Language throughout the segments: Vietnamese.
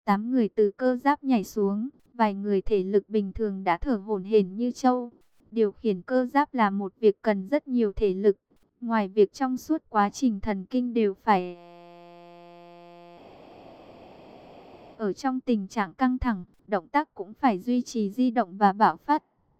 8 người từ cơ giáp nhảy xuống, vài người thể lực bình thường đã thở hổn hển như trâu. Điều khiển cơ giáp là một việc cần rất nhiều thể lực. Ngoài việc trong suốt quá trình thần kinh đều phải ở trong tình trạng căng thẳng, động tác cũng phải duy trì di động và bạo phát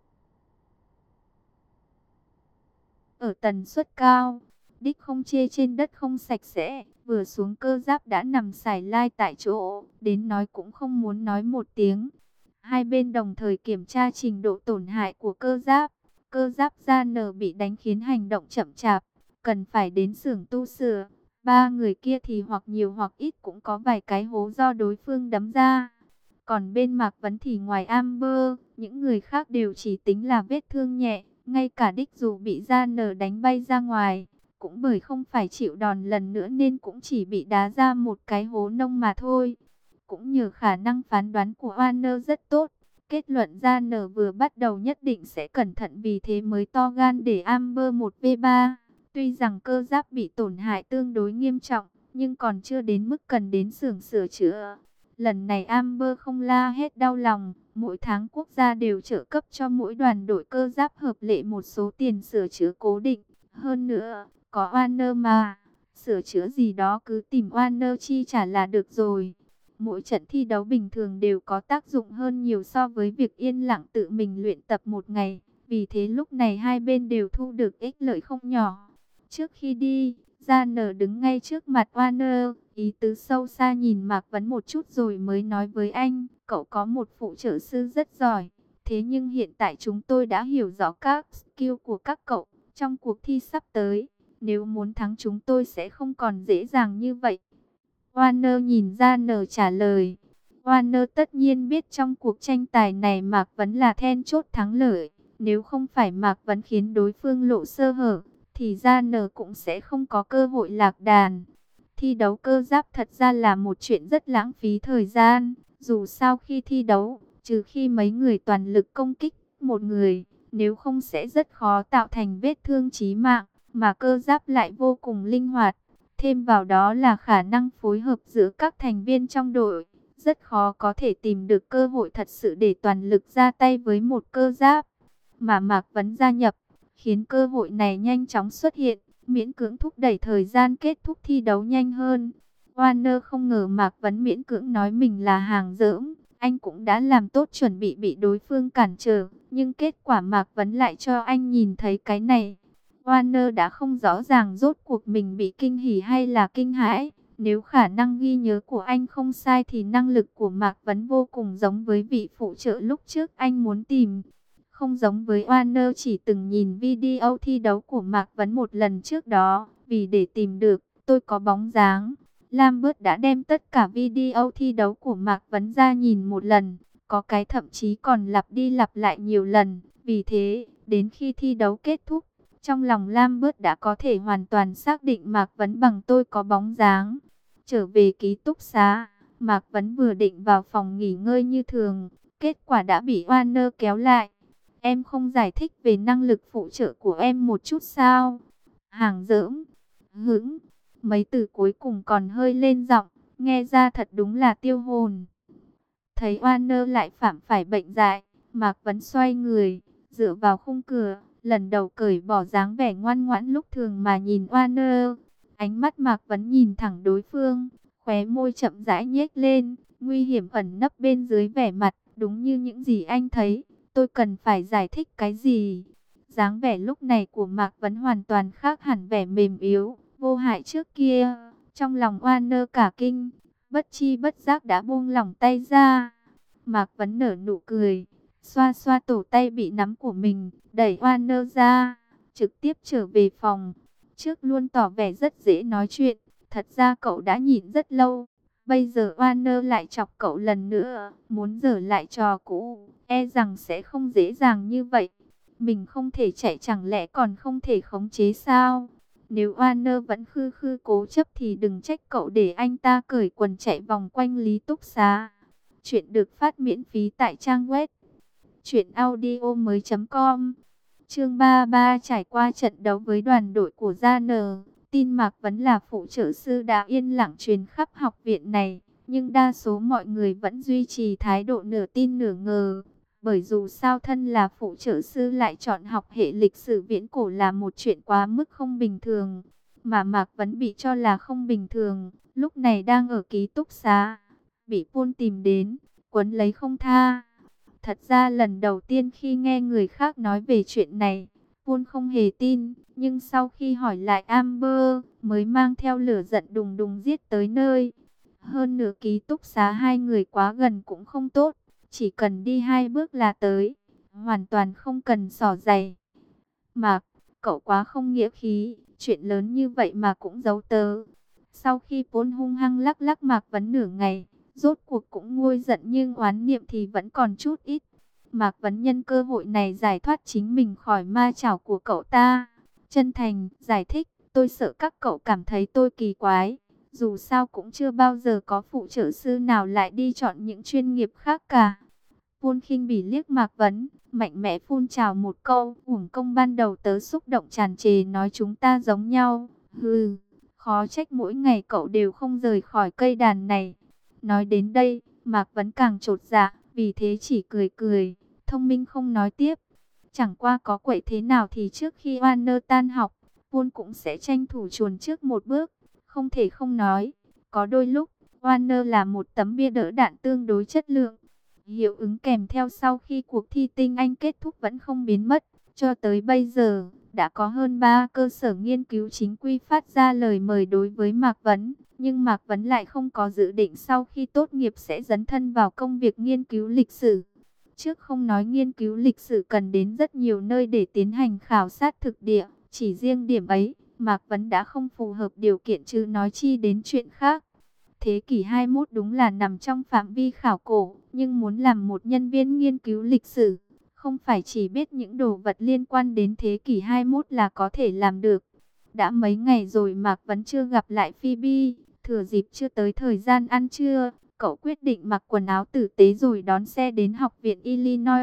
ở tần suất cao. Đích không chê trên đất không sạch sẽ, vừa xuống cơ giáp đã nằm sải lai tại chỗ, đến nói cũng không muốn nói một tiếng. Hai bên đồng thời kiểm tra trình độ tổn hại của cơ giáp. Cơ giáp da nở bị đánh khiến hành động chậm chạp, cần phải đến xưởng tu sửa. Ba người kia thì hoặc nhiều hoặc ít cũng có vài cái hố do đối phương đấm ra. Còn bên Mạc Vấn thì ngoài Amber, những người khác đều chỉ tính là vết thương nhẹ. Ngay cả Đích dù bị da nở đánh bay ra ngoài, cũng bởi không phải chịu đòn lần nữa nên cũng chỉ bị đá ra một cái hố nông mà thôi. Cũng nhờ khả năng phán đoán của Warner rất tốt, kết luận da nở vừa bắt đầu nhất định sẽ cẩn thận, vì thế mới to gan để Amber 1v3. Tuy rằng cơ giáp bị tổn hại tương đối nghiêm trọng, nhưng còn chưa đến mức cần đến xưởng sửa chữa. Lần này Amber không la hết đau lòng, mỗi tháng quốc gia đều trợ cấp cho mỗi đoàn đội cơ giáp hợp lệ một số tiền sửa chữa cố định. Hơn nữa, có Warner mà, sửa chữa gì đó cứ tìm Warner chi trả là được rồi. Mỗi trận thi đấu bình thường đều có tác dụng hơn nhiều so với việc yên lặng tự mình luyện tập một ngày. Vì thế lúc này hai bên đều thu được ích lợi không nhỏ. Trước khi đi, Gia Nở đứng ngay trước mặt Warner, ý tứ sâu xa nhìn Mạc Vấn một chút rồi mới nói với anh, cậu có một phụ trợ sư rất giỏi. Thế nhưng hiện tại chúng tôi đã hiểu rõ các skill của các cậu. Trong cuộc thi sắp tới, nếu muốn thắng chúng tôi sẽ không còn dễ dàng như vậy. Warner nhìn Gia Nở trả lời. Warner tất nhiên biết trong cuộc tranh tài này Mạc Vấn là then chốt thắng lợi. Nếu không phải Mạc Vấn khiến đối phương lộ sơ hở, thì Gia Nở cũng sẽ không có cơ hội lạc đàn. Thi đấu cơ giáp thật ra là một chuyện rất lãng phí thời gian. Dù sao khi thi đấu, trừ khi mấy người toàn lực công kích một người, nếu không sẽ rất khó tạo thành vết thương chí mạng, mà cơ giáp lại vô cùng linh hoạt. Thêm vào đó là khả năng phối hợp giữa các thành viên trong đội. Rất khó có thể tìm được cơ hội thật sự để toàn lực ra tay với một cơ giáp. Mà Mạc Vấn gia nhập, khiến cơ hội này nhanh chóng xuất hiện, miễn cưỡng thúc đẩy thời gian kết thúc thi đấu nhanh hơn. Warner không ngờ Mạc Vấn miễn cưỡng nói mình là hàng dỡm. Anh cũng đã làm tốt chuẩn bị đối phương cản trở, nhưng kết quả Mạc Vấn lại cho anh nhìn thấy cái này. Warner đã không rõ ràng rốt cuộc mình bị kinh hỉ hay là kinh hãi. Nếu khả năng ghi nhớ của anh không sai thì năng lực của Mạc Vấn vô cùng giống với vị phụ trợ lúc trước anh muốn tìm. Không giống với Warner chỉ từng nhìn video thi đấu của Mạc Vấn một lần trước đó. Vì để tìm được, tôi có bóng dáng. Lambert đã đem tất cả video thi đấu của Mạc Vấn ra nhìn một lần. Có cái thậm chí còn lặp đi lặp lại nhiều lần. Vì thế, đến khi thi đấu kết thúc, trong lòng Lambert đã có thể hoàn toàn xác định Mạc Vấn bằng tôi có bóng dáng. Trở về ký túc xá, Mạc Vấn vừa định vào phòng nghỉ ngơi như thường. Kết quả đã bị Warner kéo lại. Em không giải thích về năng lực phụ trợ của em một chút sao? Hàng dỡm, hững, mấy từ cuối cùng còn hơi lên giọng, nghe ra thật đúng là tiêu hồn. Thấy Warner lại phạm phải bệnh dại, Mạc Vấn xoay người, dựa vào khung cửa, lần đầu cởi bỏ dáng vẻ ngoan ngoãn lúc thường mà nhìn Warner. Ánh mắt Mạc Vấn nhìn thẳng đối phương, khóe môi chậm rãi nhếch lên, nguy hiểm ẩn nấp bên dưới vẻ mặt, đúng như những gì anh thấy. Tôi cần phải giải thích cái gì? Dáng vẻ lúc này của Mạc Vấn hoàn toàn khác hẳn vẻ mềm yếu, vô hại trước kia. Trong lòng Warner cả kinh, bất chi bất giác đã buông lỏng tay ra. Mạc Vấn nở nụ cười, xoa xoa tổ tay bị nắm của mình, đẩy Warner ra, trực tiếp trở về phòng. Trước luôn tỏ vẻ rất dễ nói chuyện, thật ra cậu đã nhịn rất lâu. Bây giờ Warner lại chọc cậu lần nữa, muốn giở lại trò cũ, e rằng sẽ không dễ dàng như vậy. Mình không thể chạy chẳng lẽ còn không thể khống chế sao? Nếu Warner vẫn khư khư cố chấp thì đừng trách cậu để anh ta cởi quần chạy vòng quanh Lý Túc Xá. Chuyện được phát miễn phí tại trang web truyệnaudiomoi.com. Chương 33 trải qua trận đấu với đoàn đội của Gia Nờ, tin Mạc Vấn là phụ trợ sư đã yên lặng truyền khắp học viện này. Nhưng đa số mọi người vẫn duy trì thái độ nửa tin nửa ngờ. Bởi dù sao thân là phụ trợ sư lại chọn học hệ lịch sử viễn cổ là một chuyện quá mức không bình thường. Mà Mạc Vấn bị cho là không bình thường, lúc này đang ở ký túc xá, bị Pôn tìm đến, quấn lấy không tha. Thật ra lần đầu tiên khi nghe người khác nói về chuyện này, Pôn không hề tin, nhưng sau khi hỏi lại Amber, mới mang theo lửa giận đùng đùng giết tới nơi. Hơn nữa ký túc xá hai người quá gần cũng không tốt, chỉ cần đi 2 bước là tới, hoàn toàn không cần xỏ giày. Mạc, cậu quá không nghĩa khí, chuyện lớn như vậy mà cũng giấu tớ. Sau khi Pôn hung hăng lắc lắc Mạc Vấn nửa ngày, rốt cuộc cũng nguôi giận nhưng oán niệm thì vẫn còn chút ít. Mạc Vấn nhân cơ hội này giải thoát chính mình khỏi ma chảo của cậu ta. Chân thành, giải thích, tôi sợ các cậu cảm thấy tôi kỳ quái. Dù sao cũng chưa bao giờ có phụ trợ sư nào lại đi chọn những chuyên nghiệp khác cả. Pôn khinh bỉ liếc Mạc Vấn, mạnh mẽ phun trào một câu, uổng công ban đầu tớ xúc động tràn trề nói chúng ta giống nhau. Hừ, khó trách mỗi ngày cậu đều không rời khỏi cây đàn này. Nói đến đây, Mạc Vấn càng chột dạ, vì thế chỉ cười cười, thông minh không nói tiếp. Chẳng qua có quậy thế nào thì trước khi Warner tan học, Pôn cũng sẽ tranh thủ chuồn trước một bước. Không thể không nói, có đôi lúc, Warner là một tấm bia đỡ đạn tương đối chất lượng. Hiệu ứng kèm theo sau khi cuộc thi tinh Anh kết thúc vẫn không biến mất. Cho tới bây giờ, đã có hơn 3 cơ sở nghiên cứu chính quy phát ra lời mời đối với Mạc Vấn. Nhưng Mạc Vấn lại không có dự định sau khi tốt nghiệp sẽ dấn thân vào công việc nghiên cứu lịch sử. Trước không nói nghiên cứu lịch sử cần đến rất nhiều nơi để tiến hành khảo sát thực địa. Chỉ riêng điểm ấy, Mạc Vấn đã không phù hợp điều kiện chứ nói chi đến chuyện khác. Thế kỷ 21 đúng là nằm trong phạm vi khảo cổ, nhưng muốn làm một nhân viên nghiên cứu lịch sử, không phải chỉ biết những đồ vật liên quan đến thế kỷ 21 là có thể làm được. Đã mấy ngày rồi Mạc vẫn chưa gặp lại Phoebe, thừa dịp chưa tới thời gian ăn trưa, cậu quyết định mặc quần áo tử tế rồi đón xe đến học viện Illinois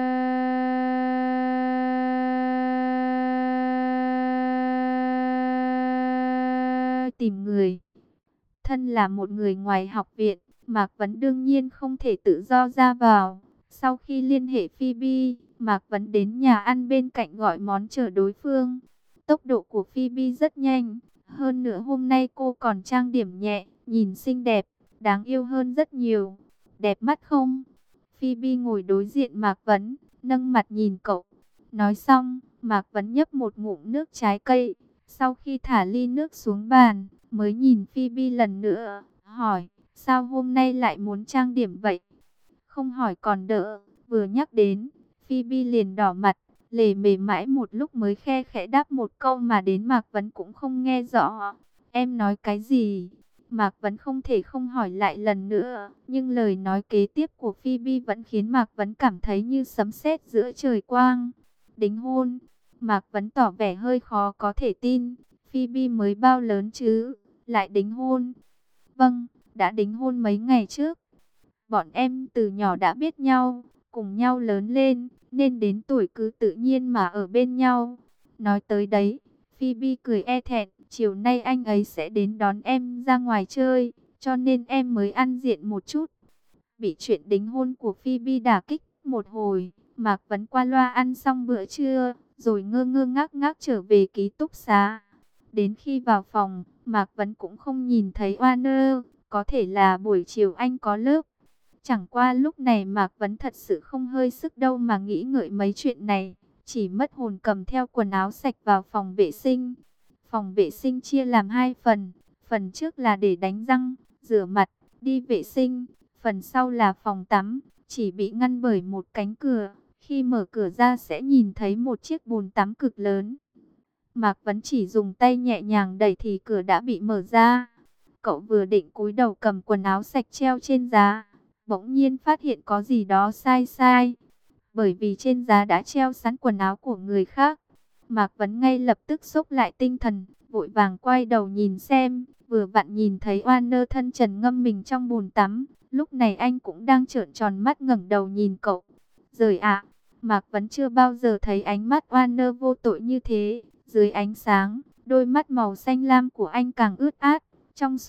tìm người. Thân là một người ngoài học viện, Mạc Vấn đương nhiên không thể tự do ra vào. Sau khi liên hệ Phoebe, Mạc Vấn đến nhà ăn bên cạnh gọi món chờ đối phương. Tốc độ của Phoebe rất nhanh. Hơn nữa hôm nay cô còn trang điểm nhẹ, nhìn xinh đẹp, đáng yêu hơn rất nhiều. Đẹp mắt không? Phoebe ngồi đối diện Mạc Vấn, nâng mặt nhìn cậu. Nói xong, Mạc Vấn nhấp một ngụm nước trái cây. Sau khi thả ly nước xuống bàn, mới nhìn Phoebe lần nữa, hỏi, sao hôm nay lại muốn trang điểm vậy? Không hỏi còn đỡ, vừa nhắc đến, Phoebe liền đỏ mặt, lề mề mãi một lúc mới khe khẽ đáp một câu mà đến Mạc Vấn cũng không nghe rõ. Em nói cái gì? Mạc Vấn không thể không hỏi lại lần nữa, nhưng lời nói kế tiếp của Phoebe vẫn khiến Mạc Vấn cảm thấy như sấm sét giữa trời quang. Đính hôn. Mạc Vấn tỏ vẻ hơi khó có thể tin. Phoebe mới bao lớn chứ, lại đính hôn? Vâng, đã đính hôn mấy ngày trước. Bọn em từ nhỏ đã biết nhau, cùng nhau lớn lên, nên đến tuổi cứ tự nhiên mà ở bên nhau. Nói tới đấy, Phoebe cười e thẹn, chiều nay anh ấy sẽ đến đón em ra ngoài chơi, cho nên em mới ăn diện một chút. Bị chuyện đính hôn của Phoebe đả kích một hồi, Mạc Vấn qua loa ăn xong bữa trưa, rồi ngơ ngơ ngác ngác trở về ký túc xá. Đến khi vào phòng, Mạc Vấn cũng không nhìn thấy Warner, có thể là buổi chiều anh có lớp. Chẳng qua lúc này Mạc Vấn thật sự không hơi sức đâu mà nghĩ ngợi mấy chuyện này, chỉ mất hồn cầm theo quần áo sạch vào phòng vệ sinh. Phòng vệ sinh chia làm 2 phần, phần trước là để đánh răng, rửa mặt, đi vệ sinh, phần sau là phòng tắm, chỉ bị ngăn bởi một cánh cửa. Khi mở cửa ra sẽ nhìn thấy một chiếc bồn tắm cực lớn. Mạc Vấn chỉ dùng tay nhẹ nhàng đẩy thì cửa đã bị mở ra. Cậu vừa định cúi đầu cầm quần áo sạch treo trên giá, bỗng nhiên phát hiện có gì đó sai sai. Bởi vì trên giá đã treo sẵn quần áo của người khác. Mạc Vấn ngay lập tức xốc lại tinh thần, vội vàng quay đầu nhìn xem, vừa vặn nhìn thấy Warner thân trần ngâm mình trong bồn tắm. Lúc này anh cũng đang trợn tròn mắt ngẩng đầu nhìn cậu. Rời ạ, Mạc Vấn chưa bao giờ thấy ánh mắt Warner vô tội như thế. Dưới ánh sáng, đôi mắt màu xanh lam của anh càng ướt át, trong suốt.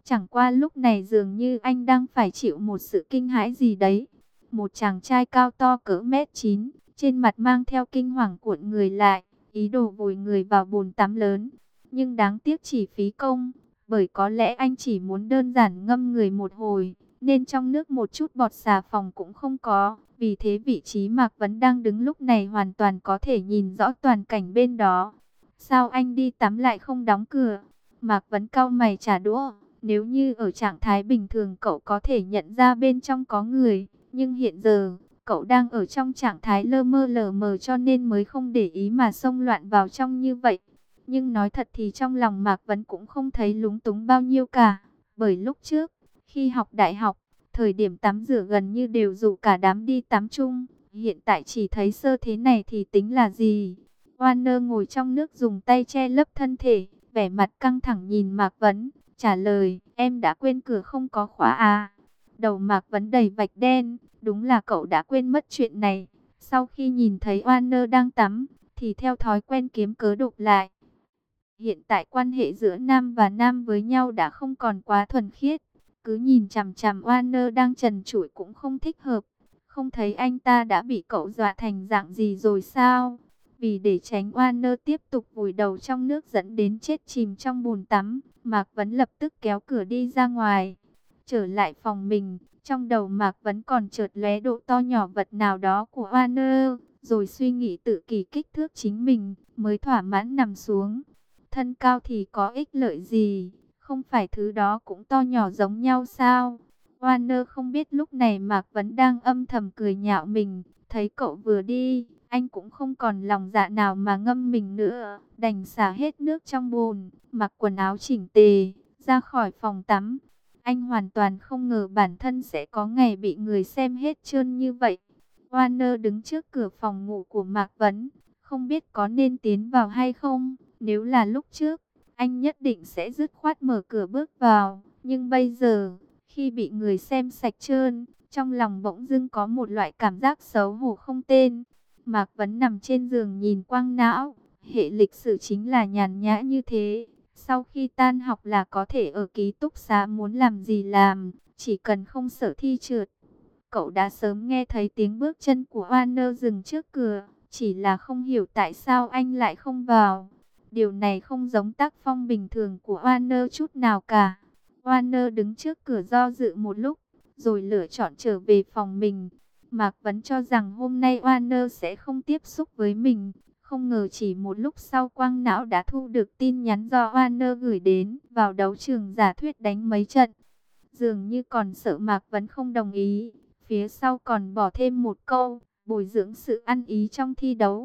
Chẳng qua lúc này dường như anh đang phải chịu một sự kinh hãi gì đấy. Một chàng trai cao to cỡ mét 9, trên mặt mang theo kinh hoàng cuộn người lại, ý đồ vùi người vào bồn tắm lớn. Nhưng đáng tiếc chỉ phí công, bởi có lẽ anh chỉ muốn đơn giản ngâm người một hồi, nên trong nước một chút bọt xà phòng cũng không có. Vì thế vị trí Mạc Vấn đang đứng lúc này hoàn toàn có thể nhìn rõ toàn cảnh bên đó. Sao anh đi tắm lại không đóng cửa? Mạc Vấn cau mày trả đũa. Nếu như ở trạng thái bình thường cậu có thể nhận ra bên trong có người. Nhưng hiện giờ, cậu đang ở trong trạng thái lơ mờ cho nên mới không để ý mà xông loạn vào trong như vậy. Nhưng nói thật thì trong lòng Mạc Vấn cũng không thấy lúng túng bao nhiêu cả. Bởi lúc trước, khi học đại học, thời điểm tắm rửa gần như đều rủ cả đám đi tắm chung. Hiện tại chỉ thấy sơ thế này thì tính là gì? Warner ngồi trong nước dùng tay che lấp thân thể, vẻ mặt căng thẳng nhìn Mạc Vấn, trả lời, em đã quên cửa không có khóa à? Đầu Mạc Vấn đầy vạch đen, đúng là cậu đã quên mất chuyện này. Sau khi nhìn thấy Warner đang tắm, thì theo thói quen kiếm cớ đục lại. Hiện tại quan hệ giữa nam và nam với nhau đã không còn quá thuần khiết. Cứ nhìn chằm chằm Warner đang trần trụi cũng không thích hợp. Không thấy anh ta đã bị cậu dọa thành dạng gì rồi sao? Vì để tránh Warner tiếp tục vùi đầu trong nước dẫn đến chết chìm trong bồn tắm, Mạc Vấn lập tức kéo cửa đi ra ngoài. Trở lại phòng mình, trong đầu Mạc Vấn còn chợt lóe độ to nhỏ vật nào đó của Warner, rồi suy nghĩ tự kỷ kích thước chính mình, mới thỏa mãn nằm xuống. Thân cao thì có ích lợi gì? Không phải thứ đó cũng to nhỏ giống nhau sao? Warner không biết lúc này Mạc Vấn đang âm thầm cười nhạo mình. Thấy cậu vừa đi, anh cũng không còn lòng dạ nào mà ngâm mình nữa. Đành xả hết nước trong bồn, mặc quần áo chỉnh tề, ra khỏi phòng tắm. Anh hoàn toàn không ngờ bản thân sẽ có ngày bị người xem hết trơn như vậy. Warner đứng trước cửa phòng ngủ của Mạc Vấn, không biết có nên tiến vào hay không. Nếu là lúc trước, anh nhất định sẽ dứt khoát mở cửa bước vào. Nhưng bây giờ, khi bị người xem sạch trơn, trong lòng bỗng dưng có một loại cảm giác xấu hổ không tên. Mạc Vấn nằm trên giường nhìn quang não. Hệ lịch sử chính là nhàn nhã như thế. Sau khi tan học là có thể ở ký túc xá muốn làm gì làm, chỉ cần không sợ thi trượt. Cậu đã sớm nghe thấy tiếng bước chân của Warner dừng trước cửa, chỉ là không hiểu tại sao anh lại không vào. Điều này không giống tác phong bình thường của Warner chút nào cả. Warner đứng trước cửa do dự một lúc, rồi lựa chọn trở về phòng mình. Mạc Vấn cho rằng hôm nay Warner sẽ không tiếp xúc với mình. Không ngờ chỉ một lúc sau quang não đã thu được tin nhắn do Warner gửi đến, vào đấu trường giả thuyết đánh mấy trận. Dường như còn sợ Mạc Vấn không đồng ý. Phía sau còn bỏ thêm một câu, bồi dưỡng sự ăn ý trong thi đấu.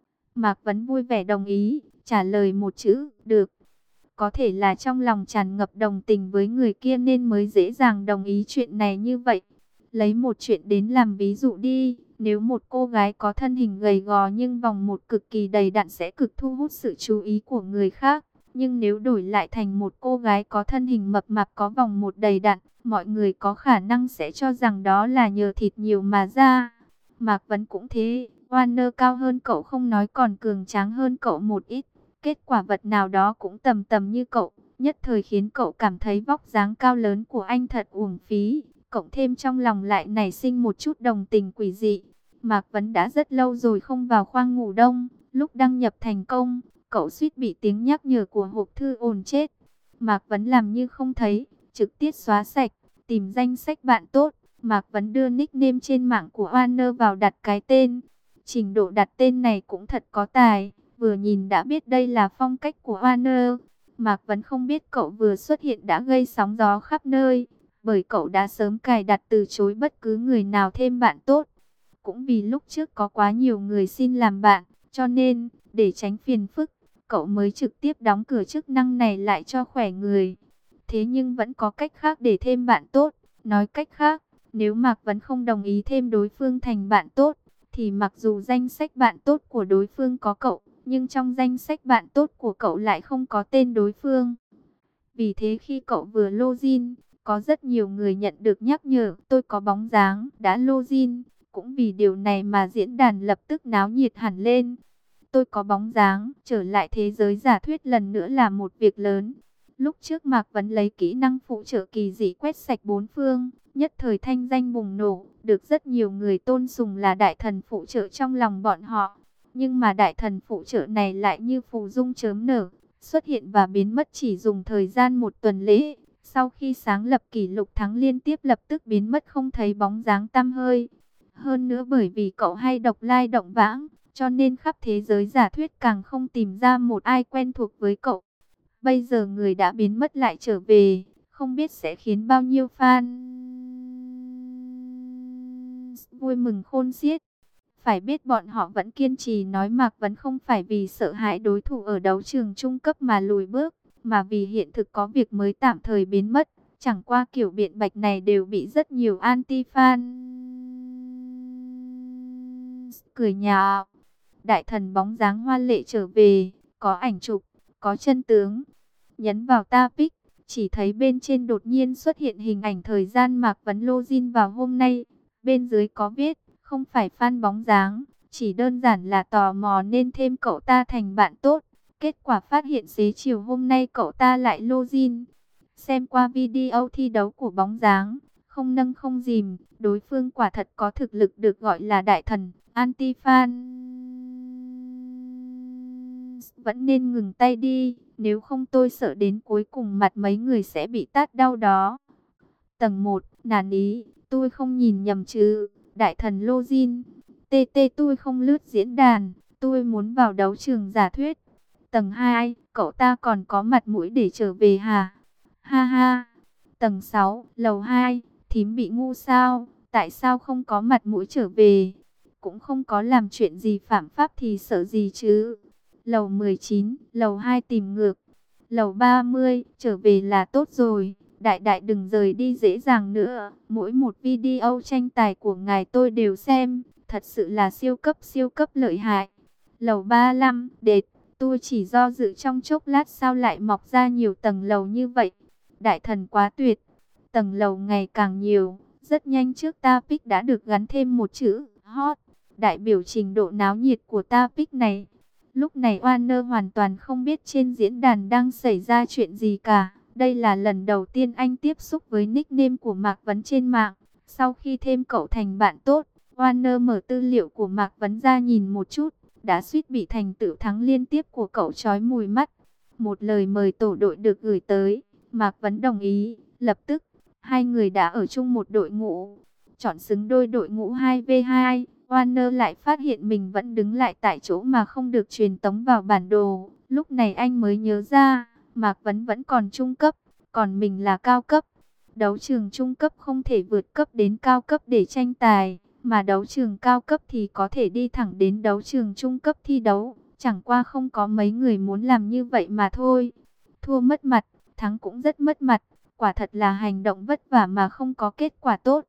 Mạc Vấn vui vẻ đồng ý, trả lời một chữ, được. Có thể là trong lòng tràn ngập đồng tình với người kia nên mới dễ dàng đồng ý chuyện này như vậy. Lấy một chuyện đến làm ví dụ đi, nếu một cô gái có thân hình gầy gò nhưng vòng một cực kỳ đầy đặn sẽ cực thu hút sự chú ý của người khác. Nhưng nếu đổi lại thành một cô gái có thân hình mập mạp có vòng một đầy đặn, mọi người có khả năng sẽ cho rằng đó là nhờ thịt nhiều mà ra. Mạc Vấn cũng thế, Warner cao hơn cậu không nói còn cường tráng hơn cậu một ít. Kết quả vật nào đó cũng tầm tầm như cậu, nhất thời khiến cậu cảm thấy vóc dáng cao lớn của anh thật uổng phí. Cộng thêm trong lòng lại nảy sinh một chút đồng tình quỷ dị. Mạc Vấn đã rất lâu rồi không vào khoang ngủ đông. Lúc đăng nhập thành công, cậu suýt bị tiếng nhắc nhở của hộp thư ồn chết. Mạc Vấn làm như không thấy, trực tiếp xóa sạch, tìm danh sách bạn tốt. Mạc Vấn đưa nickname trên mạng của Warner vào đặt cái tên. Trình độ đặt tên này cũng thật có tài. Vừa nhìn đã biết đây là phong cách của Warner. Mạc Vấn không biết cậu vừa xuất hiện đã gây sóng gió khắp nơi. Bởi cậu đã sớm cài đặt từ chối bất cứ người nào thêm bạn tốt. Cũng vì lúc trước có quá nhiều người xin làm bạn. Cho nên, để tránh phiền phức, cậu mới trực tiếp đóng cửa chức năng này lại cho khỏe người. Thế nhưng vẫn có cách khác để thêm bạn tốt. Nói cách khác, nếu Mạc Vấn không đồng ý thêm đối phương thành bạn tốt, thì mặc dù danh sách bạn tốt của đối phương có cậu, nhưng trong danh sách bạn tốt của cậu lại không có tên đối phương. Vì thế khi cậu vừa login, có rất nhiều người nhận được nhắc nhở tôi có bóng dáng đã login. Cũng vì điều này mà diễn đàn lập tức náo nhiệt hẳn lên. Tôi có bóng dáng, trở lại thế giới giả thuyết lần nữa là một việc lớn. Lúc trước Mạc Vấn lấy kỹ năng phụ trợ kỳ dị quét sạch bốn phương, nhất thời thanh danh bùng nổ, được rất nhiều người tôn sùng là đại thần phụ trợ trong lòng bọn họ. Nhưng mà đại thần phụ trợ này lại như phù dung chớm nở, xuất hiện và biến mất chỉ dùng thời gian một tuần lễ. Sau khi sáng lập kỷ lục thắng liên tiếp lập tức biến mất không thấy bóng dáng tăm hơi. Hơn nữa bởi vì cậu hay độc lai động vãng, cho nên khắp thế giới giả thuyết càng không tìm ra một ai quen thuộc với cậu. Bây giờ người đã biến mất lại trở về, không biết sẽ khiến bao nhiêu fan vui mừng khôn xiết. Phải biết bọn họ vẫn kiên trì nói Mạc Vấn không phải vì sợ hãi đối thủ ở đấu trường trung cấp mà lùi bước, mà vì hiện thực có việc mới tạm thời biến mất. Chẳng qua kiểu biện bạch này đều bị rất nhiều anti-fan cười nhạo. Đại thần bóng dáng hoa lệ trở về, có ảnh chụp, có chân tướng. Nhấn vào topic, chỉ thấy bên trên đột nhiên xuất hiện hình ảnh thời gian Mạc Vấn login vào hôm nay. Bên dưới có viết, không phải fan bóng dáng, chỉ đơn giản là tò mò nên thêm cậu ta thành bạn tốt. Kết quả phát hiện xế chiều hôm nay cậu ta lại login. Xem qua video thi đấu của bóng dáng, không nâng không dìm, đối phương quả thật có thực lực được gọi là đại thần. Anti-fan vẫn nên ngừng tay đi, nếu không tôi sợ đến cuối cùng mặt mấy người sẽ bị tát đau đó. Tầng 1, nản ý, tôi không nhìn nhầm chứ, đại thần login. TT tôi không lướt diễn đàn, tôi muốn vào đấu trường giả thuyết. Tầng 2, cậu ta còn có mặt mũi để trở về hả? Ha ha. Tầng 6, lầu 2, thím bị ngu sao? Tại sao không có mặt mũi trở về? Cũng không có làm chuyện gì phạm pháp thì sợ gì chứ? Lầu 19, lầu 2 tìm ngược. Lầu 30, trở về là tốt rồi. Đại đại đừng rời đi dễ dàng nữa. Mỗi một video tranh tài của ngài tôi đều xem. Thật sự là siêu cấp lợi hại. Lầu 35, đệt. Tôi chỉ do dự trong chốc lát sao lại mọc ra nhiều tầng lầu như vậy. Đại thần quá tuyệt. Tầng lầu ngày càng nhiều. Rất nhanh trước topic đã được gắn thêm một chữ hot. Đại biểu trình độ náo nhiệt của topic này. Lúc này Warner hoàn toàn không biết trên diễn đàn đang xảy ra chuyện gì cả. Đây là lần đầu tiên anh tiếp xúc với nickname của Mạc Vấn trên mạng. Sau khi thêm cậu thành bạn tốt, Warner mở tư liệu của Mạc Vấn ra nhìn một chút. Đã suýt bị thành tựu thắng liên tiếp của cậu chói mùi mắt. Một lời mời tổ đội được gửi tới. Mạc Vấn đồng ý. Lập tức, hai người đã ở chung một đội ngũ. Chọn xứng đôi đội ngũ 2v2. Warner lại phát hiện mình vẫn đứng lại tại chỗ mà không được truyền tống vào bản đồ. Lúc này anh mới nhớ ra, Mạc Vấn vẫn còn trung cấp, còn mình là cao cấp. Đấu trường trung cấp không thể vượt cấp đến cao cấp để tranh tài, mà đấu trường cao cấp thì có thể đi thẳng đến đấu trường trung cấp thi đấu. Chẳng qua không có mấy người muốn làm như vậy mà thôi. Thua mất mặt, thắng cũng rất mất mặt. Quả thật là hành động vất vả mà không có kết quả tốt.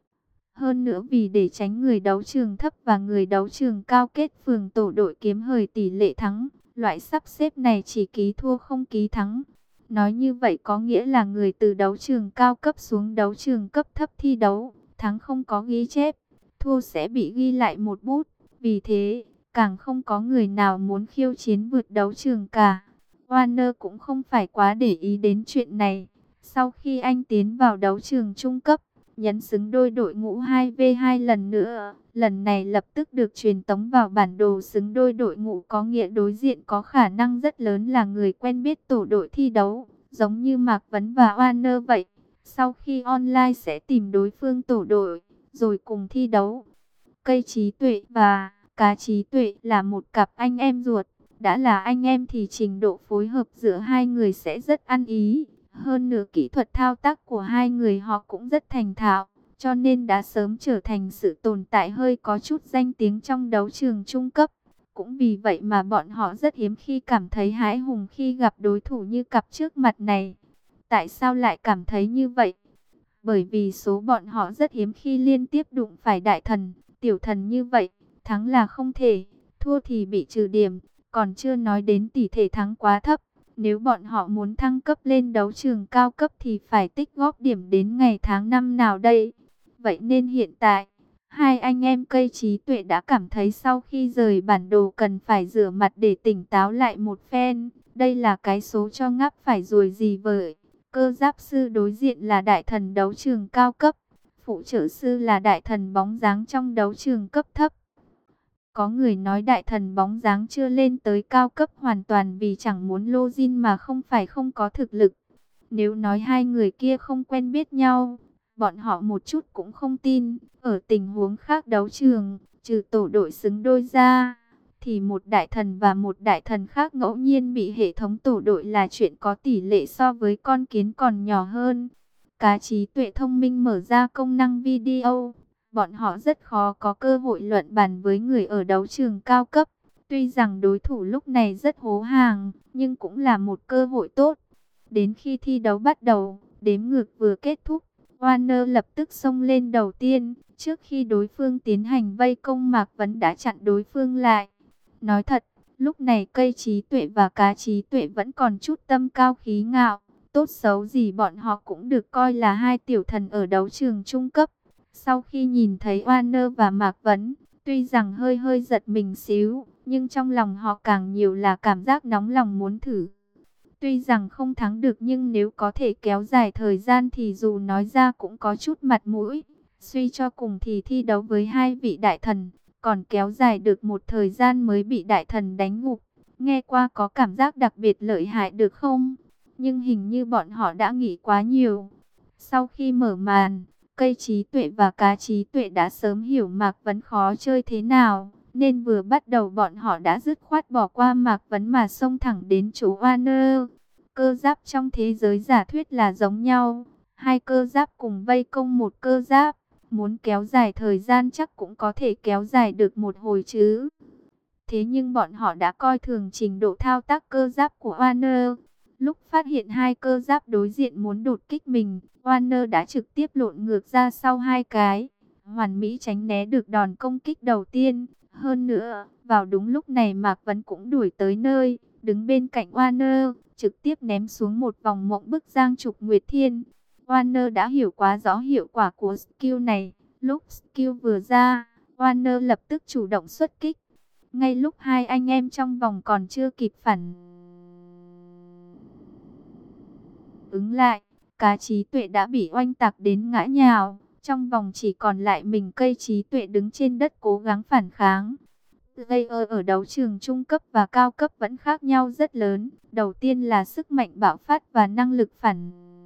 Hơn nữa vì để tránh người đấu trường thấp và người đấu trường cao kết phường tổ đội kiếm hời tỷ lệ thắng, loại sắp xếp này chỉ ký thua không ký thắng. Nói như vậy có nghĩa là người từ đấu trường cao cấp xuống đấu trường cấp thấp thi đấu, thắng không có ghi chép, thua sẽ bị ghi lại một bút. Vì thế, càng không có người nào muốn khiêu chiến vượt đấu trường cả. Warner cũng không phải quá để ý đến chuyện này. Sau khi anh tiến vào đấu trường trung cấp, nhấn xứng đôi đội ngũ 2v2 lần nữa, lần này lập tức được truyền tống vào bản đồ xứng đôi đội ngũ, có nghĩa đối diện có khả năng rất lớn là người quen biết tổ đội thi đấu, giống như Mạc Vấn và Warner vậy. Sau khi online sẽ tìm đối phương tổ đội, rồi cùng thi đấu. Cây Trí Tuệ và Cá Trí Tuệ là một cặp anh em ruột, đã là anh em thì trình độ phối hợp giữa hai người sẽ rất ăn ý. Hơn nữa kỹ thuật thao tác của hai người họ cũng rất thành thạo, cho nên đã sớm trở thành sự tồn tại hơi có chút danh tiếng trong đấu trường trung cấp. Cũng vì vậy mà bọn họ rất hiếm khi cảm thấy hãi hùng khi gặp đối thủ như cặp trước mặt này. Tại sao lại cảm thấy như vậy? Bởi vì số bọn họ rất hiếm khi liên tiếp đụng phải đại thần, tiểu thần như vậy, thắng là không thể, thua thì bị trừ điểm, còn chưa nói đến tỷ lệ thắng quá thấp. Nếu bọn họ muốn thăng cấp lên đấu trường cao cấp thì phải tích góp điểm đến ngày tháng năm nào đây? Vậy nên hiện tại, hai anh em Cây Trí Tuệ đã cảm thấy sau khi rời bản đồ cần phải rửa mặt để tỉnh táo lại một phen. Đây là cái số cho ngáp phải rồi gì vậy? Cơ giáp sư đối diện là đại thần đấu trường cao cấp. Phụ trợ sư là đại thần bóng dáng trong đấu trường cấp thấp. Có người nói đại thần bóng dáng chưa lên tới cao cấp hoàn toàn vì chẳng muốn login mà không phải không có thực lực. Nếu nói hai người kia không quen biết nhau, bọn họ một chút cũng không tin. Ở tình huống khác đấu trường, trừ tổ đội xứng đôi ra, thì một đại thần và một đại thần khác ngẫu nhiên bị hệ thống tổ đội là chuyện có tỷ lệ so với con kiến còn nhỏ hơn. Cá trí tuệ thông minh mở ra công năng video. Bọn họ rất khó có cơ hội luận bàn với người ở đấu trường cao cấp. Tuy rằng đối thủ lúc này rất hố hàng, nhưng cũng là một cơ hội tốt. Đến khi thi đấu bắt đầu, đếm ngược vừa kết thúc, Warner lập tức xông lên đầu tiên. Trước khi đối phương tiến hành vây công, Mạc Vấn đã chặn đối phương lại. Nói thật, lúc này cây trí tuệ và cá trí tuệ vẫn còn chút tâm cao khí ngạo. Tốt xấu gì bọn họ cũng được coi là hai tiểu thần ở đấu trường trung cấp. Sau khi nhìn thấy Warner và Mạc Vấn, tuy rằng hơi hơi giật mình xíu, nhưng trong lòng họ càng nhiều là cảm giác nóng lòng muốn thử. Tuy rằng không thắng được nhưng nếu có thể kéo dài thời gian thì dù nói ra cũng có chút mặt mũi. Suy cho cùng thì thi đấu với hai vị đại thần, còn kéo dài được một thời gian mới bị đại thần đánh ngục. Nghe qua có cảm giác đặc biệt lợi hại được không? Nhưng hình như bọn họ đã nghĩ quá nhiều. Sau khi mở màn, cây trí tuệ và cá trí tuệ đã sớm hiểu Mạc Vấn khó chơi thế nào, nên vừa bắt đầu bọn họ đã dứt khoát bỏ qua Mạc Vấn mà xông thẳng đến chỗ Warner. Cơ giáp trong thế giới giả thuyết là giống nhau, hai cơ giáp cùng vây công một cơ giáp, muốn kéo dài thời gian chắc cũng có thể kéo dài được một hồi chứ. Thế nhưng bọn họ đã coi thường trình độ thao tác cơ giáp của Warner. Lúc phát hiện hai cơ giáp đối diện muốn đột kích mình, Warner đã trực tiếp lộn ngược ra sau hai cái, hoàn mỹ tránh né được đòn công kích đầu tiên. Hơn nữa, vào đúng lúc này Mạc Vấn cũng đuổi tới nơi, đứng bên cạnh Warner, trực tiếp ném xuống một vòng mộng bức giang trục nguyệt thiên. Warner đã hiểu quá rõ hiệu quả của skill này. Lúc skill vừa ra, Warner lập tức chủ động xuất kích. Ngay lúc hai anh em trong vòng còn chưa kịp phản ứng lại, cá trí tuệ đã bị oanh tạc đến ngã nhào. Trong vòng chỉ còn lại mình cây trí tuệ đứng trên đất cố gắng phản kháng. Player ở đấu trường trung cấp và cao cấp vẫn khác nhau rất lớn. Đầu tiên là sức mạnh bạo phát và năng lực phản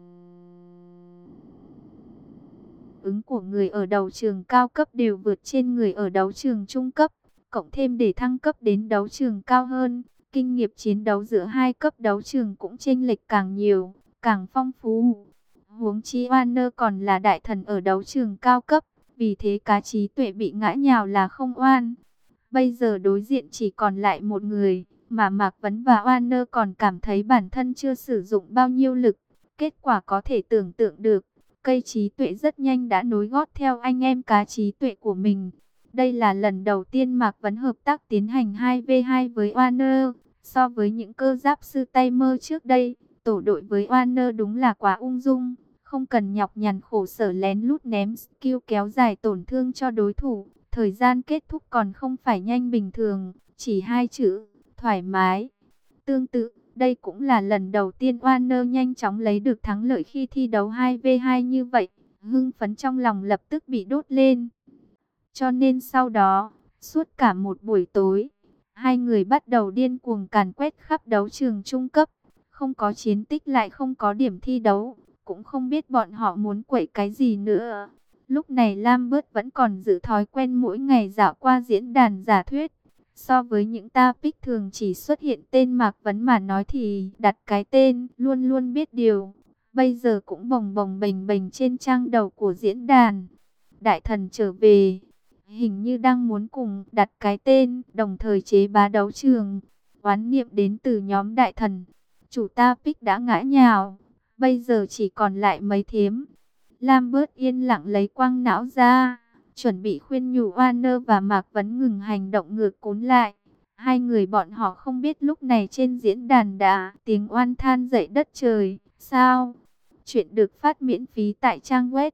ứng của người ở đấu trường cao cấp đều vượt trên người ở đấu trường trung cấp. Cộng thêm để thăng cấp đến đấu trường cao hơn, kinh nghiệm chiến đấu giữa hai cấp đấu trường cũng chênh lệch càng nhiều, càng phong phú. Huống chi Warner còn là đại thần ở đấu trường cao cấp, vì thế cá trí tuệ bị ngã nhào là không oan. Bây giờ đối diện chỉ còn lại một người, mà Mạc Vấn và Warner còn cảm thấy bản thân chưa sử dụng bao nhiêu lực. Kết quả có thể tưởng tượng được, cây trí tuệ rất nhanh đã nối gót theo anh em cá trí tuệ của mình. Đây là lần đầu tiên Mạc Vấn hợp tác tiến hành 2v2 với Warner. So với những cơ giáp sư tay mơ trước đây, tổ đội với Warner đúng là quá ung dung. Không cần nhọc nhằn khổ sở lén lút ném skill kéo dài tổn thương cho đối thủ. Thời gian kết thúc còn không phải nhanh bình thường, chỉ hai chữ, thoải mái. Tương tự, đây cũng là lần đầu tiên Warner nhanh chóng lấy được thắng lợi khi thi đấu 2v2 như vậy. Hưng phấn trong lòng lập tức bị đốt lên. Cho nên sau đó, suốt cả một buổi tối, hai người bắt đầu điên cuồng càn quét khắp đấu trường trung cấp. Không có chiến tích lại không có điểm thi đấu, cũng không biết bọn họ muốn quậy cái gì nữa. Lúc này Lambert vẫn còn giữ thói quen mỗi ngày dạo qua diễn đàn giả thuyết. So với những topic thường chỉ xuất hiện tên Mạc Vấn mà nói thì đặt cái tên luôn luôn biết điều. Bây giờ cũng bồng bồng bềnh bềnh trên trang đầu của diễn đàn. Đại thần trở về, hình như đang muốn cùng đặt cái tên đồng thời chế bá đấu trường. Oán niệm đến từ nhóm đại thần. Chủ topic đã ngã nhào, bây giờ chỉ còn lại mấy thiếm. Lambert yên lặng lấy quang não ra, chuẩn bị khuyên nhủ Warner và Mạc Vấn ngừng hành động ngược cún lại. Hai người bọn họ không biết lúc này trên diễn đàn đã tiếng oan than dậy đất trời. Sao? Chuyện được phát miễn phí tại trang web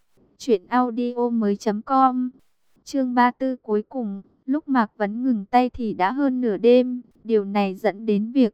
truyệnaudiomoi.com. Chương 34 cuối cùng, lúc Mạc Vấn ngừng tay thì đã hơn nửa đêm. Điều này dẫn đến việc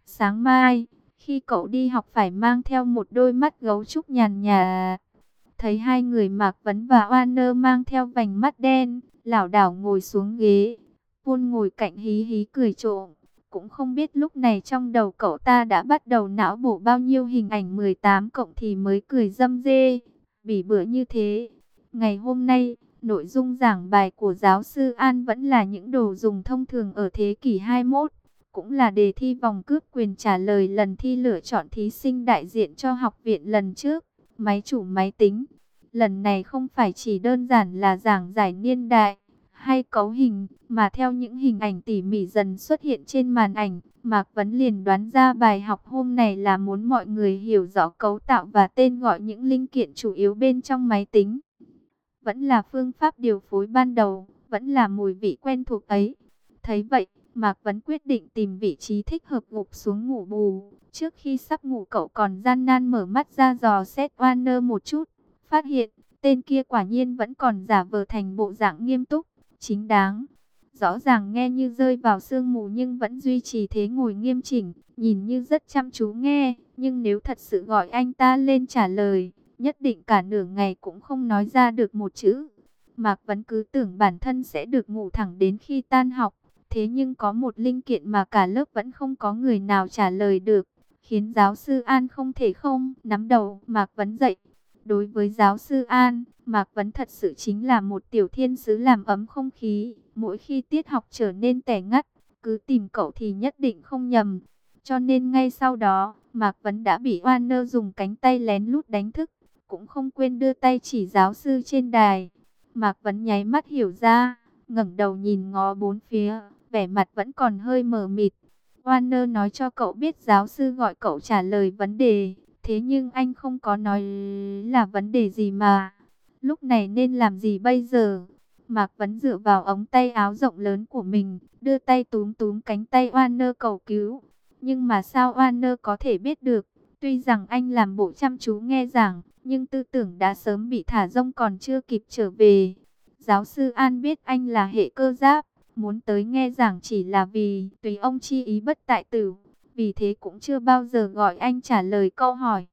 Sáng mai, khi cậu đi học phải mang theo một đôi mắt gấu trúc nhàn nhà. Thấy hai người Mạc Vấn và Warner mang theo vành mắt đen, lảo đảo ngồi xuống ghế. Paul ngồi cạnh hí hí cười trộm. Cũng không biết lúc này trong đầu cậu ta đã bắt đầu não bổ bao nhiêu hình ảnh 18 cộng thì mới cười râm rê. Bỉ bữa như thế. Ngày hôm nay, nội dung giảng bài của giáo sư An vẫn là những đồ dùng thông thường ở thế kỷ 21. Cũng là đề thi vòng cướp quyền trả lời lần thi lựa chọn thí sinh đại diện cho học viện lần trước. Máy chủ máy tính. Lần này không phải chỉ đơn giản là giảng giải niên đại hay cấu hình, mà theo những hình ảnh tỉ mỉ dần xuất hiện trên màn ảnh, Mạc Vấn liền đoán ra bài học hôm này là muốn mọi người hiểu rõ cấu tạo và tên gọi những linh kiện chủ yếu bên trong máy tính. Vẫn là phương pháp điều phối ban đầu, vẫn là mùi vị quen thuộc ấy. Thấy vậy, Mạc Vấn quyết định tìm vị trí thích hợp gục xuống ngủ bù. Trước khi sắp ngủ cậu còn gian nan mở mắt ra dò xét Warner một chút. Phát hiện, tên kia quả nhiên vẫn còn giả vờ thành bộ dạng nghiêm túc, chính đáng. Rõ ràng nghe như rơi vào sương mù nhưng vẫn duy trì thế ngồi nghiêm chỉnh, nhìn như rất chăm chú nghe. Nhưng nếu thật sự gọi anh ta lên trả lời, nhất định cả nửa ngày cũng không nói ra được một chữ. Mạc Vấn cứ tưởng bản thân sẽ được ngủ thẳng đến khi tan học. Thế nhưng có một linh kiện mà cả lớp vẫn không có người nào trả lời được, khiến giáo sư An không thể không nắm đầu Mạc Vấn dậy. Đối với giáo sư An, Mạc Vấn thật sự chính là một tiểu thiên sứ làm ấm không khí. Mỗi khi tiết học trở nên tẻ ngắt, cứ tìm cậu thì nhất định không nhầm. Cho nên ngay sau đó, Mạc Vấn đã bị Warner dùng cánh tay lén lút đánh thức, cũng không quên đưa tay chỉ giáo sư trên đài. Mạc Vấn nháy mắt hiểu ra, ngẩng đầu nhìn ngó bốn phía, vẻ mặt vẫn còn hơi mờ mịt. Warner nói cho cậu biết giáo sư gọi cậu trả lời vấn đề, thế nhưng anh không có nói là vấn đề gì mà. Lúc này nên làm gì bây giờ? Mạc Vấn dựa vào ống tay áo rộng lớn của mình, đưa tay túm túm cánh tay Warner cầu cứu. Nhưng mà sao Warner có thể biết được? Tuy rằng anh làm bộ chăm chú nghe giảng, nhưng tư tưởng đã sớm bị thả rông còn chưa kịp trở về. Giáo sư An biết anh là hệ cơ giáp, muốn tới nghe giảng chỉ là vì tùy ông chi ý bất tại tử. Vì thế cũng chưa bao giờ gọi anh trả lời câu hỏi.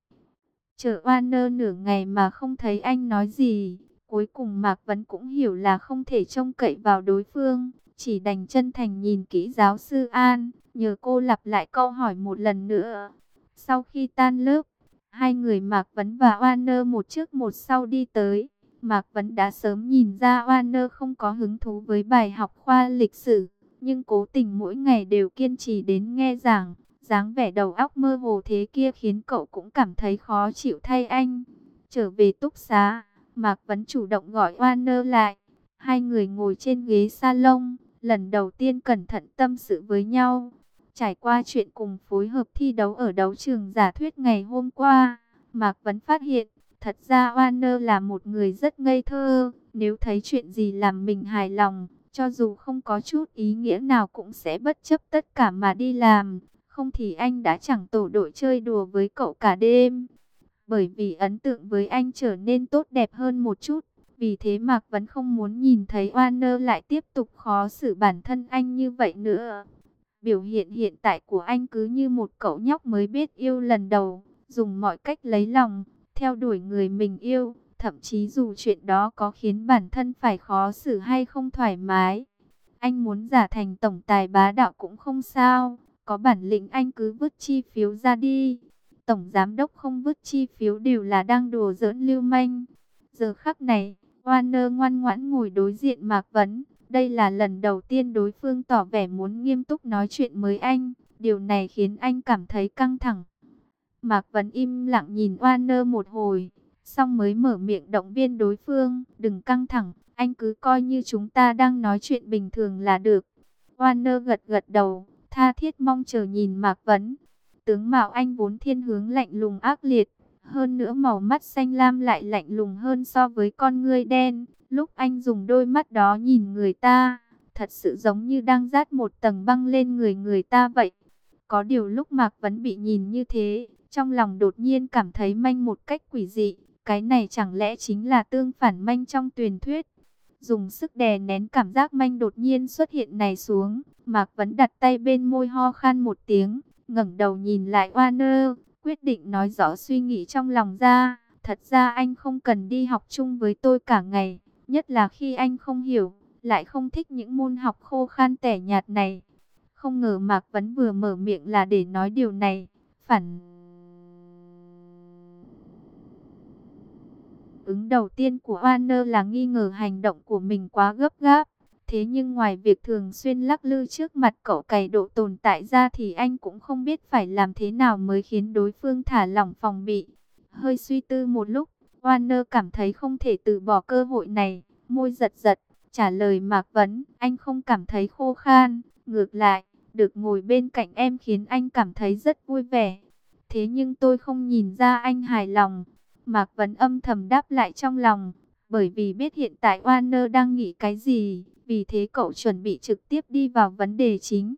Chờ Warner nửa ngày mà không thấy anh nói gì. Cuối cùng Mạc Vấn cũng hiểu là không thể trông cậy vào đối phương. Chỉ đành chân thành nhìn kỹ giáo sư An, nhờ cô lặp lại câu hỏi một lần nữa. Sau khi tan lớp, hai người Mạc Vấn và Warner một trước một sau đi tới. Mạc Vấn đã sớm nhìn ra Warner không có hứng thú với bài học khoa lịch sử, nhưng cố tình mỗi ngày đều kiên trì đến nghe giảng. Dáng vẻ đầu óc mơ hồ thế kia khiến cậu cũng cảm thấy khó chịu thay anh. Trở về túc xá, Mạc Vấn chủ động gọi Warner lại. Hai người ngồi trên ghế salon, lần đầu tiên cẩn thận tâm sự với nhau. Trải qua chuyện cùng phối hợp thi đấu ở đấu trường giả thuyết ngày hôm qua, Mạc Vấn phát hiện, thật ra Warner là một người rất ngây thơ. Nếu thấy chuyện gì làm mình hài lòng, cho dù không có chút ý nghĩa nào cũng sẽ bất chấp tất cả mà đi làm. Không thì anh đã chẳng tổ đội chơi đùa với cậu cả đêm. Bởi vì ấn tượng với anh trở nên tốt đẹp hơn một chút. Vì thế Mạc Vấn không muốn nhìn thấy Warner lại tiếp tục khó xử bản thân anh như vậy nữa. Biểu hiện hiện tại của anh cứ như một cậu nhóc mới biết yêu lần đầu, dùng mọi cách lấy lòng, theo đuổi người mình yêu. Thậm chí dù chuyện đó có khiến bản thân phải khó xử hay không thoải mái, anh muốn giả thành tổng tài bá đạo cũng không sao. Có bản lĩnh anh cứ vứt chi phiếu ra đi. Tổng giám đốc không vứt chi phiếu đều là đang đùa giỡn lưu manh. Giờ khắc này, Warner ngoan ngoãn ngồi đối diện Mạc Vấn. Đây là lần đầu tiên đối phương tỏ vẻ muốn nghiêm túc nói chuyện với anh. Điều này khiến anh cảm thấy căng thẳng. Mạc Vấn im lặng nhìn Warner một hồi, xong mới mở miệng động viên đối phương. Đừng căng thẳng, anh cứ coi như chúng ta đang nói chuyện bình thường là được. Warner gật gật đầu, tha thiết mong chờ nhìn Mạc Vấn. Tướng mạo anh vốn thiên hướng lạnh lùng ác liệt, hơn nữa màu mắt xanh lam lại lạnh lùng hơn so với con ngươi đen. Lúc anh dùng đôi mắt đó nhìn người ta, thật sự giống như đang dát một tầng băng lên người người ta vậy. Có điều lúc Mạc Vấn bị nhìn như thế, trong lòng đột nhiên cảm thấy manh một cách quỷ dị. Cái này chẳng lẽ chính là tương phản manh trong truyền thuyết? Dùng sức đè nén cảm giác manh đột nhiên xuất hiện này xuống, Mạc Vấn đặt tay bên môi ho khan một tiếng, ngẩng đầu nhìn lại Warner, quyết định nói rõ suy nghĩ trong lòng ra. Thật ra anh không cần đi học chung với tôi cả ngày, nhất là khi anh không hiểu, lại không thích những môn học khô khan tẻ nhạt này. Không ngờ Mạc Vấn vừa mở miệng là để nói điều này. Phản ứng đầu tiên của Warner là nghi ngờ hành động của mình quá gấp gáp. Thế nhưng ngoài việc thường xuyên lắc lư trước mặt cậu cày độ tồn tại ra thì anh cũng không biết phải làm thế nào mới khiến đối phương thả lỏng phòng bị. Hơi suy tư một lúc, Warner cảm thấy không thể từ bỏ cơ hội này, môi giật giật, trả lời Mạc Vấn, anh không cảm thấy khô khan, ngược lại, được ngồi bên cạnh em khiến anh cảm thấy rất vui vẻ. Thế nhưng tôi không nhìn ra anh hài lòng. Mạc Vấn âm thầm đáp lại trong lòng, bởi vì biết hiện tại Warner đang nghĩ cái gì, vì thế cậu chuẩn bị trực tiếp đi vào vấn đề chính.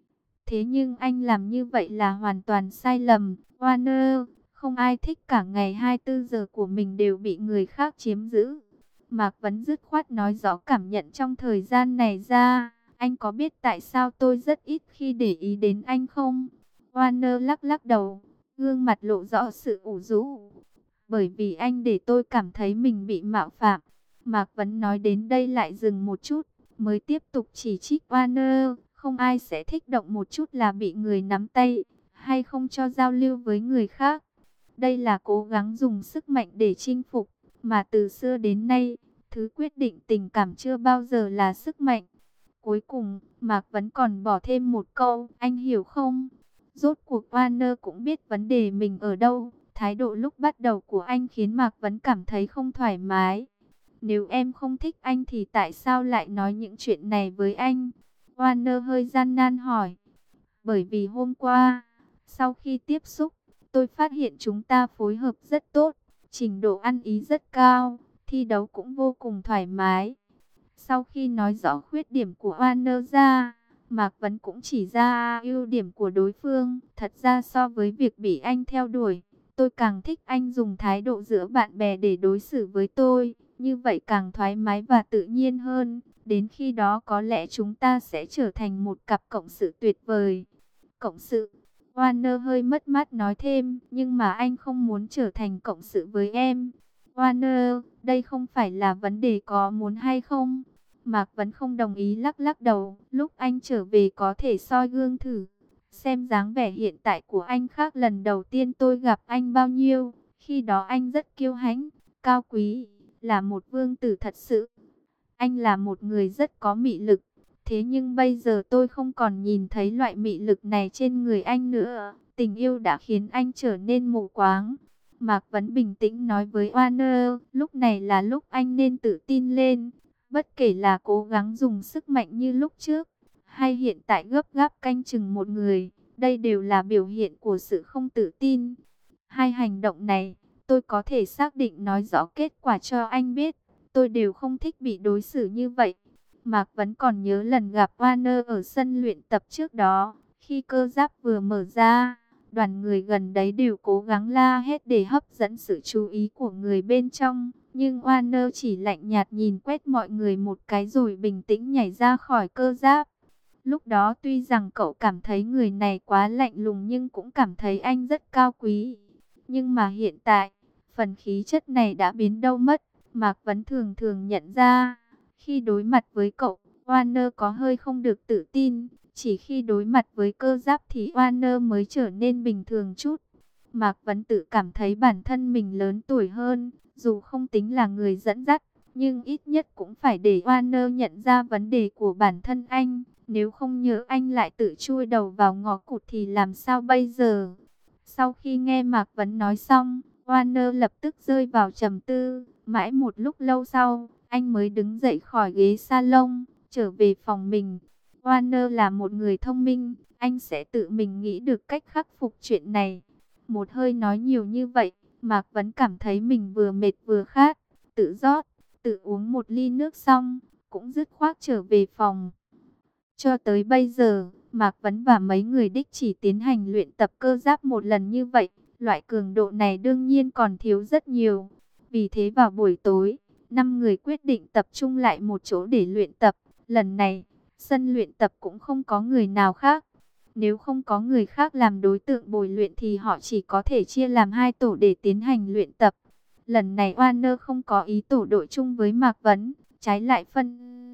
Thế nhưng anh làm như vậy là hoàn toàn sai lầm, Warner. Không ai thích cả ngày 24 giờ của mình đều bị người khác chiếm giữ. Mạc Vấn dứt khoát nói rõ cảm nhận trong thời gian này ra. Anh có biết tại sao tôi rất ít khi để ý đến anh không? Warner lắc lắc đầu, gương mặt lộ rõ sự ủ rũ. Bởi vì anh để tôi cảm thấy mình bị mạo phạm. Mạc Vấn nói đến đây lại dừng một chút, mới tiếp tục chỉ trích Warner. Không ai sẽ thích động một chút là bị người nắm tay, hay không cho giao lưu với người khác. Đây là cố gắng dùng sức mạnh để chinh phục, mà từ xưa đến nay, thứ quyết định tình cảm chưa bao giờ là sức mạnh. Cuối cùng, Mạc Vấn còn bỏ thêm một câu, anh hiểu không? Rốt cuộc Warner cũng biết vấn đề mình ở đâu. Thái độ lúc bắt đầu của anh khiến Mạc Vấn cảm thấy không thoải mái. Nếu em không thích anh thì tại sao lại nói những chuyện này với anh? Warner hơi gian nan hỏi. Bởi vì hôm qua, sau khi tiếp xúc, tôi phát hiện chúng ta phối hợp rất tốt, trình độ ăn ý rất cao, thi đấu cũng vô cùng thoải mái. Sau khi nói rõ khuyết điểm của Warner ra, Mạc Vấn cũng chỉ ra ưu điểm của đối phương. Thật ra so với việc bị anh theo đuổi, tôi càng thích anh dùng thái độ giữa bạn bè để đối xử với tôi. Như vậy càng thoải mái và tự nhiên hơn. Đến khi đó có lẽ chúng ta sẽ trở thành một cặp cộng sự tuyệt vời. Cộng sự? Warner hơi mất mát nói thêm, nhưng mà anh không muốn trở thành cộng sự với em. Warner, đây không phải là vấn đề có muốn hay không. Mạc Vấn không đồng ý, lắc lắc đầu. Lúc anh trở về có thể soi gương thử, xem dáng vẻ hiện tại của anh khác lần đầu tiên tôi gặp anh bao nhiêu. Khi đó anh rất kiêu hãnh, cao quý, là một vương tử thật sự. Anh là một người rất có mị lực. Thế nhưng bây giờ tôi không còn nhìn thấy loại mị lực này trên người anh nữa. Tình yêu đã khiến anh trở nên mù quáng. Mạc Vấn bình tĩnh nói với Warner, lúc này là lúc anh nên tự tin lên. Bất kể là cố gắng dùng sức mạnh như lúc trước, hay hiện tại gấp gáp canh chừng một người, đây đều là biểu hiện của sự không tự tin. Hai hành động này, tôi có thể xác định nói rõ kết quả cho anh biết. Tôi đều không thích bị đối xử như vậy. Mạc Vấn còn nhớ lần gặp Warner ở sân luyện tập trước đó, khi cơ giáp vừa mở ra, đoàn người gần đấy đều cố gắng la hét để hấp dẫn sự chú ý của người bên trong. Nhưng Warner chỉ lạnh nhạt nhìn quét mọi người một cái rồi bình tĩnh nhảy ra khỏi cơ giáp. Lúc đó tuy rằng cậu cảm thấy người này quá lạnh lùng nhưng cũng cảm thấy anh rất cao quý. Nhưng mà hiện tại, phần khí chất này đã biến đâu mất. Mạc Vấn thường thường nhận ra, khi đối mặt với cậu, Warner có hơi không được tự tin. Chỉ khi đối mặt với cơ giáp thì Warner mới trở nên bình thường chút. Mạc Vấn tự cảm thấy bản thân mình lớn tuổi hơn, dù không tính là người dẫn dắt, nhưng ít nhất cũng phải để Warner nhận ra vấn đề của bản thân anh. Nếu không nhớ anh lại tự chui đầu vào ngõ cụt thì làm sao bây giờ? Sau khi nghe Mạc Vấn nói xong, Warner lập tức rơi vào trầm tư. Mãi một lúc lâu sau, anh mới đứng dậy khỏi ghế salon, trở về phòng mình. Warner là một người thông minh, anh sẽ tự mình nghĩ được cách khắc phục chuyện này. Một hơi nói nhiều như vậy, Mạc Vấn cảm thấy mình vừa mệt vừa khát, tự rót, tự uống một ly nước xong, cũng dứt khoát trở về phòng. Cho tới bây giờ, Mạc Vấn và mấy người đích chỉ tiến hành luyện tập cơ giáp một lần như vậy, loại cường độ này đương nhiên còn thiếu rất nhiều. Vì thế vào buổi tối, 5 người quyết định tập trung lại một chỗ để luyện tập. Lần này, sân luyện tập cũng không có người nào khác. Nếu không có người khác làm đối tượng bồi luyện thì họ chỉ có thể chia làm hai tổ để tiến hành luyện tập. Lần này Warner không có ý tổ đội chung với Mạc Vấn, trái lại phân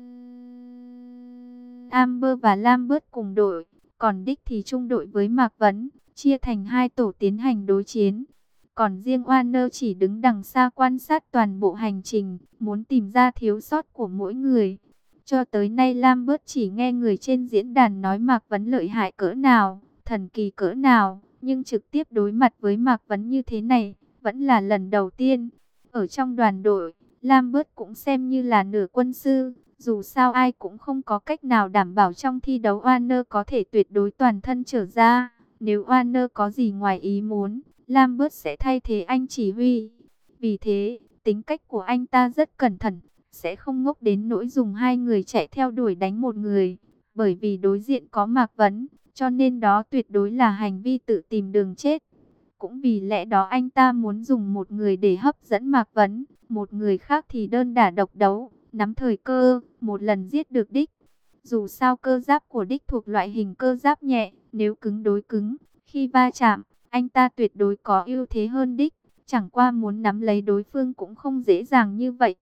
Amber và Lambert cùng đội, còn Dick thì chung đội với Mạc Vấn, chia thành hai tổ tiến hành đối chiến. Còn riêng Warner chỉ đứng đằng xa quan sát toàn bộ hành trình, muốn tìm ra thiếu sót của mỗi người. Cho tới nay Lambert chỉ nghe người trên diễn đàn nói Mạc Vấn lợi hại cỡ nào, thần kỳ cỡ nào, nhưng trực tiếp đối mặt với Mạc Vấn như thế này, vẫn là lần đầu tiên. Ở trong đoàn đội, Lambert cũng xem như là nửa quân sư, dù sao ai cũng không có cách nào đảm bảo trong thi đấu Warner có thể tuyệt đối toàn thân trở ra. Nếu Warner có gì ngoài ý muốn, Lambert sẽ thay thế anh chỉ huy. Vì thế, tính cách của anh ta rất cẩn thận, sẽ không ngốc đến nỗi dùng hai người chạy theo đuổi đánh một người. Bởi vì đối diện có Mạc Vấn, cho nên đó tuyệt đối là hành vi tự tìm đường chết. Cũng vì lẽ đó anh ta muốn dùng một người để hấp dẫn Mạc Vấn, một người khác thì đơn đả độc đấu, nắm thời cơ, một lần giết được Dick. Dù sao cơ giáp của Dick thuộc loại hình cơ giáp nhẹ, nếu cứng đối cứng, khi va chạm, anh ta tuyệt đối có ưu thế hơn Dick. Chẳng qua muốn nắm lấy đối phương cũng không dễ dàng như vậy.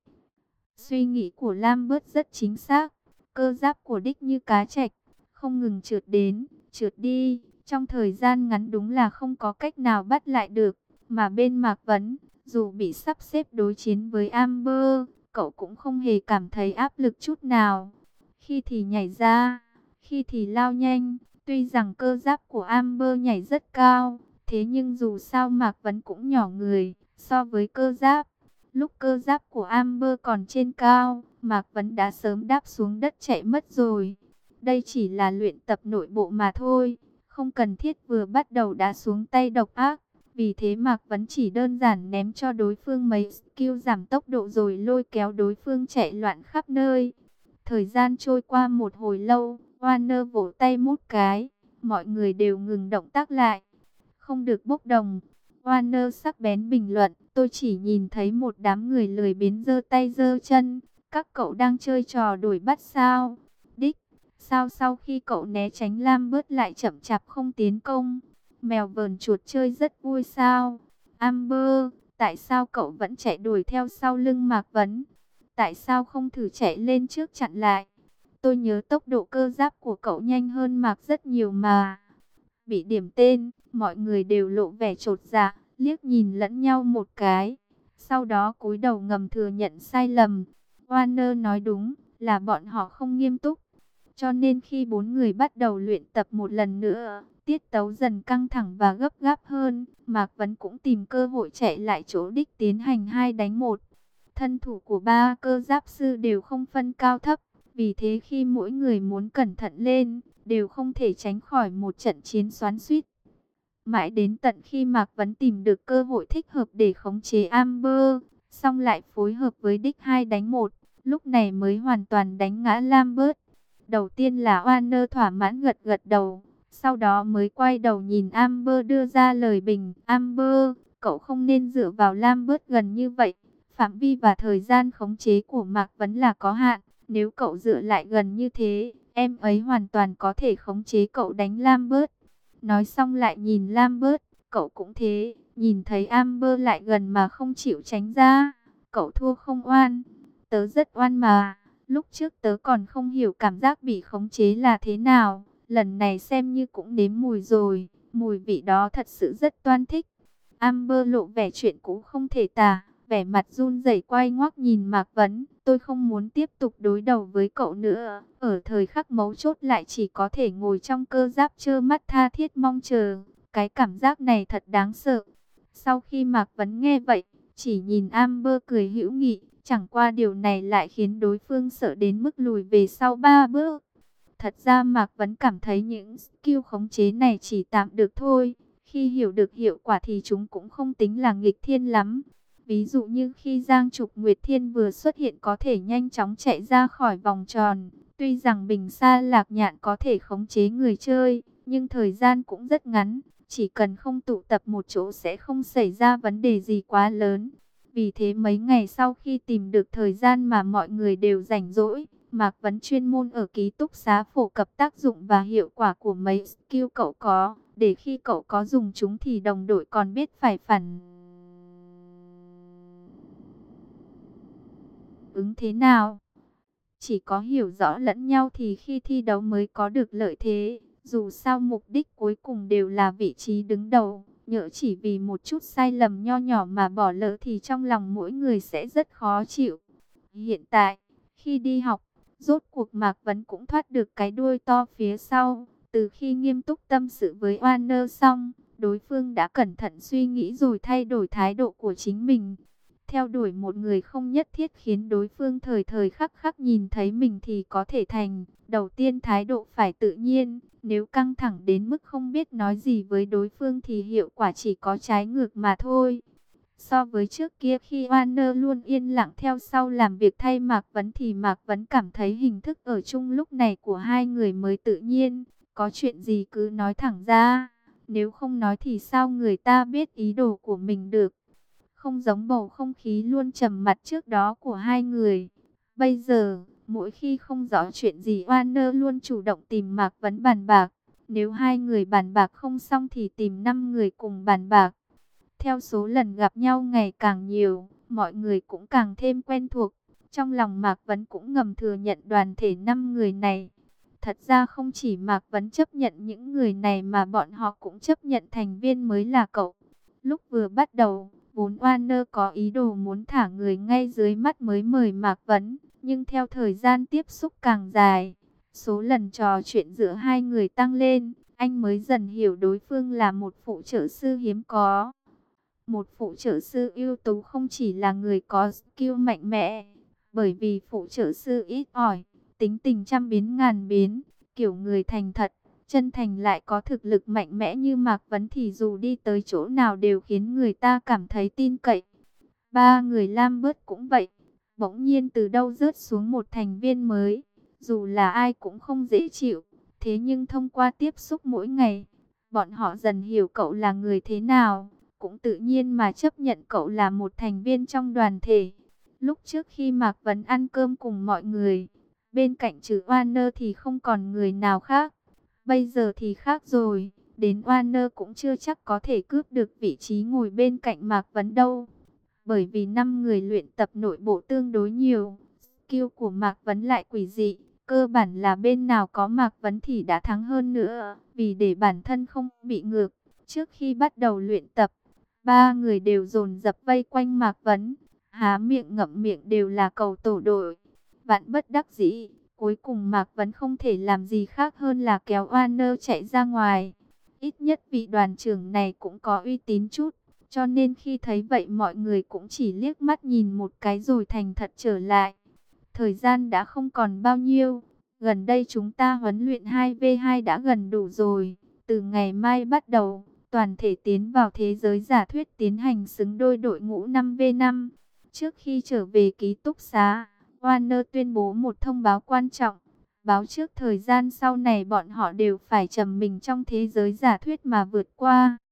Suy nghĩ của Lambert rất chính xác. Cơ giáp của Dick như cá trạch, không ngừng trượt đến, trượt đi. Trong thời gian ngắn đúng là không có cách nào bắt lại được. Mà bên Mạc Vấn, dù bị sắp xếp đối chiến với Amber, cậu cũng không hề cảm thấy áp lực chút nào. Khi thì nhảy ra, khi thì lao nhanh. Tuy rằng cơ giáp của Amber nhảy rất cao, thế nhưng dù sao Mạc Vấn cũng nhỏ người so với cơ giáp. Lúc cơ giáp của Amber còn trên cao, Mạc Vấn đã sớm đáp xuống đất chạy mất rồi. Đây chỉ là luyện tập nội bộ mà thôi, không cần thiết vừa bắt đầu đã xuống tay độc ác. Vì thế Mạc Vấn chỉ đơn giản ném cho đối phương mấy skill giảm tốc độ rồi lôi kéo đối phương chạy loạn khắp nơi. Thời gian trôi qua một hồi lâu, Warner vỗ tay một cái, mọi người đều ngừng động tác lại. Không được bốc đồng. Warner sắc bén bình luận, tôi chỉ nhìn thấy một đám người lười biếng giơ tay giơ chân. Các cậu đang chơi trò đuổi bắt sao? Dick, sao sau khi cậu né tránh Lambert lại chậm chạp không tiến công? Mèo vờn chuột chơi rất vui sao? Amber, tại sao cậu vẫn chạy đuổi theo sau lưng Mạc Vấn? Tại sao không thử chạy lên trước chặn lại? Tôi nhớ tốc độ cơ giáp của cậu nhanh hơn Mạc rất nhiều mà. Bị điểm tên, mọi người đều lộ vẻ chột dạ, liếc nhìn lẫn nhau một cái. Sau đó cúi đầu ngầm thừa nhận sai lầm. Warner nói đúng, là bọn họ không nghiêm túc. Cho nên khi bốn người bắt đầu luyện tập một lần nữa, tiết tấu dần căng thẳng và gấp gáp hơn. Mạc Vấn cũng tìm cơ hội chạy lại chỗ Đích tiến hành 2 đánh 1. Thân thủ của ba cơ giáp sư đều không phân cao thấp. Vì thế khi mỗi người muốn cẩn thận lên, đều không thể tránh khỏi một trận chiến xoắn xuýt. Mãi đến tận khi Mạc Vấn tìm được cơ hội thích hợp để khống chế Amber, xong lại phối hợp với Đích 2 đánh 1, lúc này mới hoàn toàn đánh ngã Lambert. Đầu tiên là Warner thỏa mãn gật gật đầu, sau đó mới quay đầu nhìn Amber đưa ra lời bình. Amber, cậu không nên dựa vào Lambert gần như vậy. Phạm vi và thời gian khống chế của Mạc Vấn là có hạn. Nếu cậu dựa lại gần như thế, em ấy hoàn toàn có thể khống chế cậu đánh Lambert. Nói xong lại nhìn Lambert, cậu cũng thế, nhìn thấy Amber lại gần mà không chịu tránh ra. Cậu thua không oan, tớ rất oan mà. Lúc trước tớ còn không hiểu cảm giác bị khống chế là thế nào. Lần này xem như cũng nếm mùi rồi, mùi vị đó thật sự rất toan thích. Amber lộ vẻ chuyện cũ không thể tả, vẻ mặt run rẩy quay ngoắt nhìn Mạc Vấn. Tôi không muốn tiếp tục đối đầu với cậu nữa. Ở thời khắc mấu chốt lại chỉ có thể ngồi trong cơ giáp trơ mắt tha thiết mong chờ. Cái cảm giác này thật đáng sợ. Sau khi Mạc Vấn nghe vậy, chỉ nhìn Amber cười hữu nghị. Chẳng qua điều này lại khiến đối phương sợ đến mức lùi về sau 3 bước. Thật ra Mạc Vấn cảm thấy những skill khống chế này chỉ tạm được thôi. Khi hiểu được hiệu quả thì chúng cũng không tính là nghịch thiên lắm. Ví dụ như khi Giang Trục Nguyệt Thiên vừa xuất hiện có thể nhanh chóng chạy ra khỏi vòng tròn. Tuy rằng Bình Sa Lạc Nhạn có thể khống chế người chơi, nhưng thời gian cũng rất ngắn. Chỉ cần không tụ tập một chỗ sẽ không xảy ra vấn đề gì quá lớn. Vì thế mấy ngày sau khi tìm được thời gian mà mọi người đều rảnh rỗi, Mạc Vấn chuyên môn ở ký túc xá phổ cập tác dụng và hiệu quả của mấy skill cậu có, để khi cậu có dùng chúng thì đồng đội còn biết phải phản ứng thế nào. Chỉ có hiểu rõ lẫn nhau thì khi thi đấu mới có được lợi thế. Dù sao mục đích cuối cùng đều là vị trí đứng đầu. Nhỡ chỉ vì một chút sai lầm nho nhỏ mà bỏ lỡ thì trong lòng mỗi người sẽ rất khó chịu. Hiện tại, khi đi học, rốt cuộc Mạc Vấn cũng thoát được cái đuôi to phía sau. Từ khi nghiêm túc tâm sự với Warner xong, đối phương đã cẩn thận suy nghĩ rồi thay đổi thái độ của chính mình. Theo đuổi một người không nhất thiết khiến đối phương thời thời khắc khắc nhìn thấy mình thì có thể thành. Đầu tiên thái độ phải tự nhiên, nếu căng thẳng đến mức không biết nói gì với đối phương thì hiệu quả chỉ có trái ngược mà thôi. So với trước kia khi Warner luôn yên lặng theo sau làm việc thay Mạc Vấn thì Mạc Vấn cảm thấy hình thức ở chung lúc này của hai người mới tự nhiên. Có chuyện gì cứ nói thẳng ra, nếu không nói thì sao người ta biết ý đồ của mình được. Không giống bầu không khí luôn trầm mặc trước đó của hai người. Bây giờ, mỗi khi không rõ chuyện gì Warner luôn chủ động tìm Mạc Vấn bàn bạc. Nếu hai người bàn bạc không xong thì tìm 5 người cùng bàn bạc. Theo số lần gặp nhau ngày càng nhiều, mọi người cũng càng thêm quen thuộc. Trong lòng Mạc Vấn cũng ngầm thừa nhận đoàn thể 5 người này. Thật ra không chỉ Mạc Vấn chấp nhận những người này mà bọn họ cũng chấp nhận thành viên mới là cậu. Lúc vừa bắt đầu, vốn Warner có ý đồ muốn thả người ngay dưới mắt mới mời Mạc Vấn. Nhưng theo thời gian tiếp xúc càng dài, số lần trò chuyện giữa hai người tăng lên, anh mới dần hiểu đối phương là một phụ trợ sư hiếm có. Một phụ trợ sư ưu tú không chỉ là người có skill mạnh mẽ, bởi vì phụ trợ sư ít ỏi, tính tình trăm biến ngàn biến, kiểu người thành thật, chân thành lại có thực lực mạnh mẽ như Mạc Vấn thì dù đi tới chỗ nào đều khiến người ta cảm thấy tin cậy. Ba người Lam Bớt cũng vậy, bỗng nhiên từ đâu rớt xuống một thành viên mới, dù là ai cũng không dễ chịu, thế nhưng thông qua tiếp xúc mỗi ngày, bọn họ dần hiểu cậu là người thế nào, cũng tự nhiên mà chấp nhận cậu là một thành viên trong đoàn thể. Lúc trước khi Mạc Vấn ăn cơm cùng mọi người, bên cạnh trừ Warner thì không còn người nào khác. Bây giờ thì khác rồi, đến Warner cũng chưa chắc có thể cướp được vị trí ngồi bên cạnh Mạc Vấn đâu. Bởi vì 5 người luyện tập nội bộ tương đối nhiều, skill của Mạc Vấn lại quỷ dị. Cơ bản là bên nào có Mạc Vấn thì đã thắng hơn nữa, vì để bản thân không bị ngược. Trước khi bắt đầu luyện tập, ba người đều dồn dập vây quanh Mạc Vấn, há miệng ngậm miệng đều là cầu tổ đội. Vạn bất đắc dĩ, cuối cùng Mạc Vấn không thể làm gì khác hơn là kéo Warner chạy ra ngoài. Ít nhất vị đoàn trưởng này cũng có uy tín chút, cho nên khi thấy vậy mọi người cũng chỉ liếc mắt nhìn một cái rồi thành thật trở lại. Thời gian đã không còn bao nhiêu, gần đây chúng ta huấn luyện 2v2 đã gần đủ rồi. Từ ngày mai bắt đầu, toàn thể tiến vào thế giới giả thuyết tiến hành xứng đôi đội ngũ 5v5. Trước khi trở về ký túc xá, Warner tuyên bố một thông báo quan trọng. Báo trước thời gian sau này bọn họ đều phải trầm mình trong thế giới giả thuyết mà vượt qua.